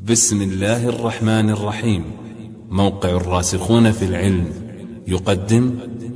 بسم الله الرحمن الرحيم. موقع الراسخون في العلم يقدم.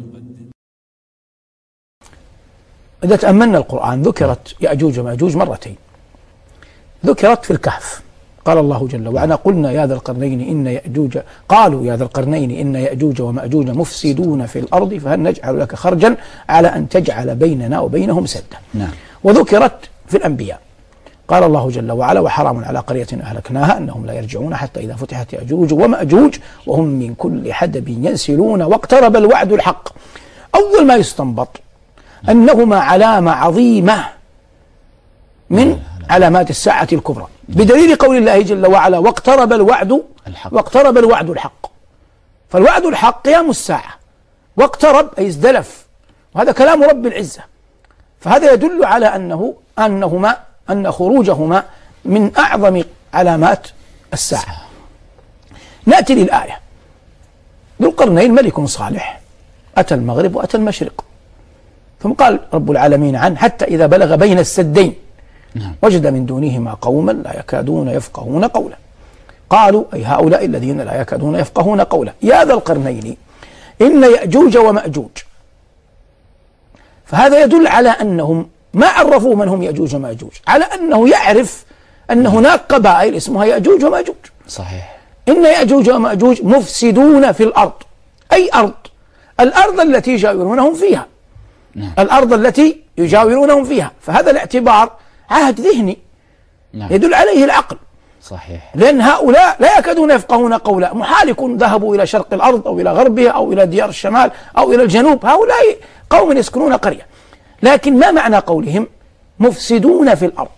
إذا تأملنا القرآن ذكرت يأجوج ومأجوج مرتين. ذكرت في الكهف، قال الله جل وعلا: قلنا يا ذا القرنين إن يأجوج قالوا يا ذا القرنين إن يأجوج ومأجوج مفسدون في الأرض فهل نجعل لك خرجا على أن تجعل بيننا وبينهم سدا. وذكرت في الأنبياء، قال الله جل وعلا: وحرام على قرية أهلكناها أنهم لا يرجعون حتى إذا فتحت يأجوج ومأجوج وهم من كل حدب ينسلون واقترب الوعد الحق. أول ما يستنبط أنهما علامة عظيمة من علامات الساعة الكبرى، بدليل قول الله جل وعلا: واقترب الوعد الحق. فالوعد الحق قيام الساعة، واقترب أي ازدلف، وهذا كلام رب العزة. فهذا يدل على أن خروجهما من أعظم علامات الساعة. نأتي للآية. ذو القرنين ملك صالح أتى المغرب وأتى المشرق، ثم قال رب العالمين عنه: حتى إذا بلغ بين السدين وجد من دونهما قوما لا يكادون يفقهون قولا. قالوا أي هؤلاء الذين لا يكادون يفقهون قولا يا ذا القرنين إن يأجوج ومأجوج. فهذا يدل على أنهم ما عرفوا من هم يأجوج ومأجوج، على أنه يعرف أن هناك قبائل اسمها يأجوج ومأجوج. صحيح. إن يأجوج ومأجوج مفسدون في الأرض، أي الأرض التي يجاورونهم فيها. الأرض التي يجاورونهم فيها، فهذا الاعتبار عهد ذهني يدل عليه العقل. صحيح. لأن هؤلاء لا يكادون يفقهون قولا، محال يكون ذهبوا إلى شرق الأرض أو إلى غربها أو إلى ديار الشمال أو إلى الجنوب، هؤلاء قوم يسكنون قرية. لكن ما معنى قولهم مفسدون في الأرض؟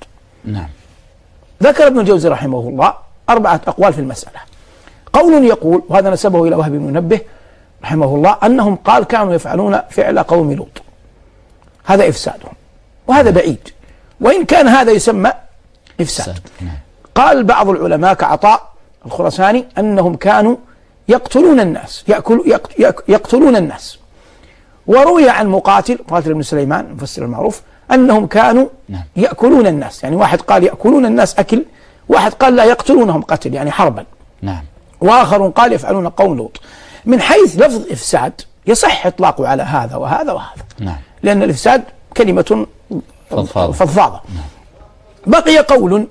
ذكر ابن الجوزي رحمه الله 4 أقوال في المسألة. قول يقول، وهذا نسبه إلى وهب بن منبه رحمه الله، أنهم قال كانوا يفعلون فعل قوم لوط، هذا إفسادهم، وهذا بعيد، وإن كان هذا يسمى إفساد. قال بعض العلماء كعطاء الخرساني أنهم كانوا يقتلون الناس، يقتلون الناس. وروي عن مقاتل بن سليمان المفسر المعروف أنهم كانوا يأكلون الناس، يعني واحد قال يأكلون الناس أكل، واحد قال لا يقتلونهم قتل يعني حربا، وآخر قال يفعلون قوم لوط. من حيث لفظ إفساد يصح إطلاقه على هذا وهذا وهذا، لأن الإفساد كلمة فضفاضة. بقي قول،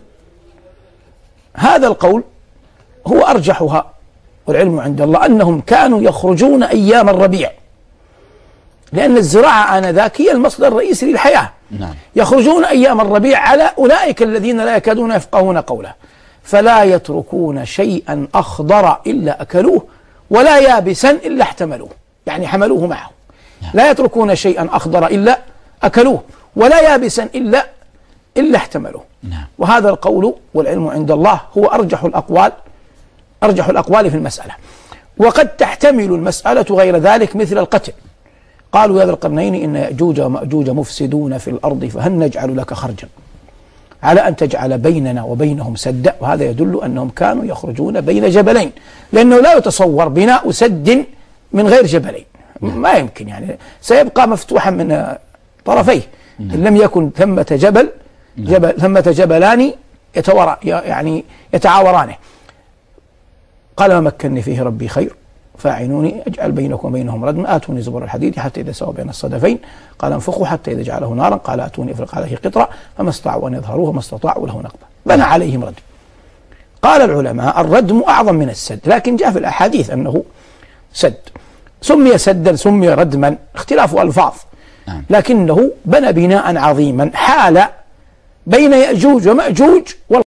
هذا القول هو أرجحها والعلم عند الله، أنهم كانوا يخرجون أيام الربيع، لأن الزراعة آنذاك هي المصدر الرئيسي للحياة. يخرجون أيام الربيع على أولئك الذين لا يكادون يفقهون قوله، فلا يتركون شيئا أخضر إلا أكلوه ولا يابسا إلا احتملوه، يعني حملوه معه. لا يتركون شيئا أخضر إلا أكلوه ولا يابسا إلا احتملوه. وهذا القول والعلم عند الله هو أرجح الأقوال في المسألة. وقد تحتمل المسألة غير ذلك مثل القتل. قالوا يا ذا القرنين إن يأجوج ومأجوج مفسدون في الأرض فهل نجعل لك خرجا على أن تجعل بيننا وبينهم سدا. وهذا يدل أنهم كانوا يخرجون بين جبلين، لأنه لا يتصور بناء سد من غير جبلين، ما يمكن، يعني سيبقى مفتوحا من طرفيه إن لم يكن ثمة ثمة جبلان يعني يتعاورانه. قال ما مكنني فيه ربي خير فاعينوني أجعل بينكم وبينهم ردما آتوني زبر الحديد حتى إذا سوى بين الصدفين قال انفخوا حتى إذا جعله نارا قال آتوني أفرغ عليه قطرا فما استطاعوا أن يظهروه وما استطاعوا له نقبا بنى عليهم ردم. قال العلماء الردم أعظم من السد، لكن جاء في الأحاديث أنه سد، سمي سدا سمي ردما، اختلاف ألفاظ، لكنه بنى بناء عظيما حال بين يأجوج ومأجوج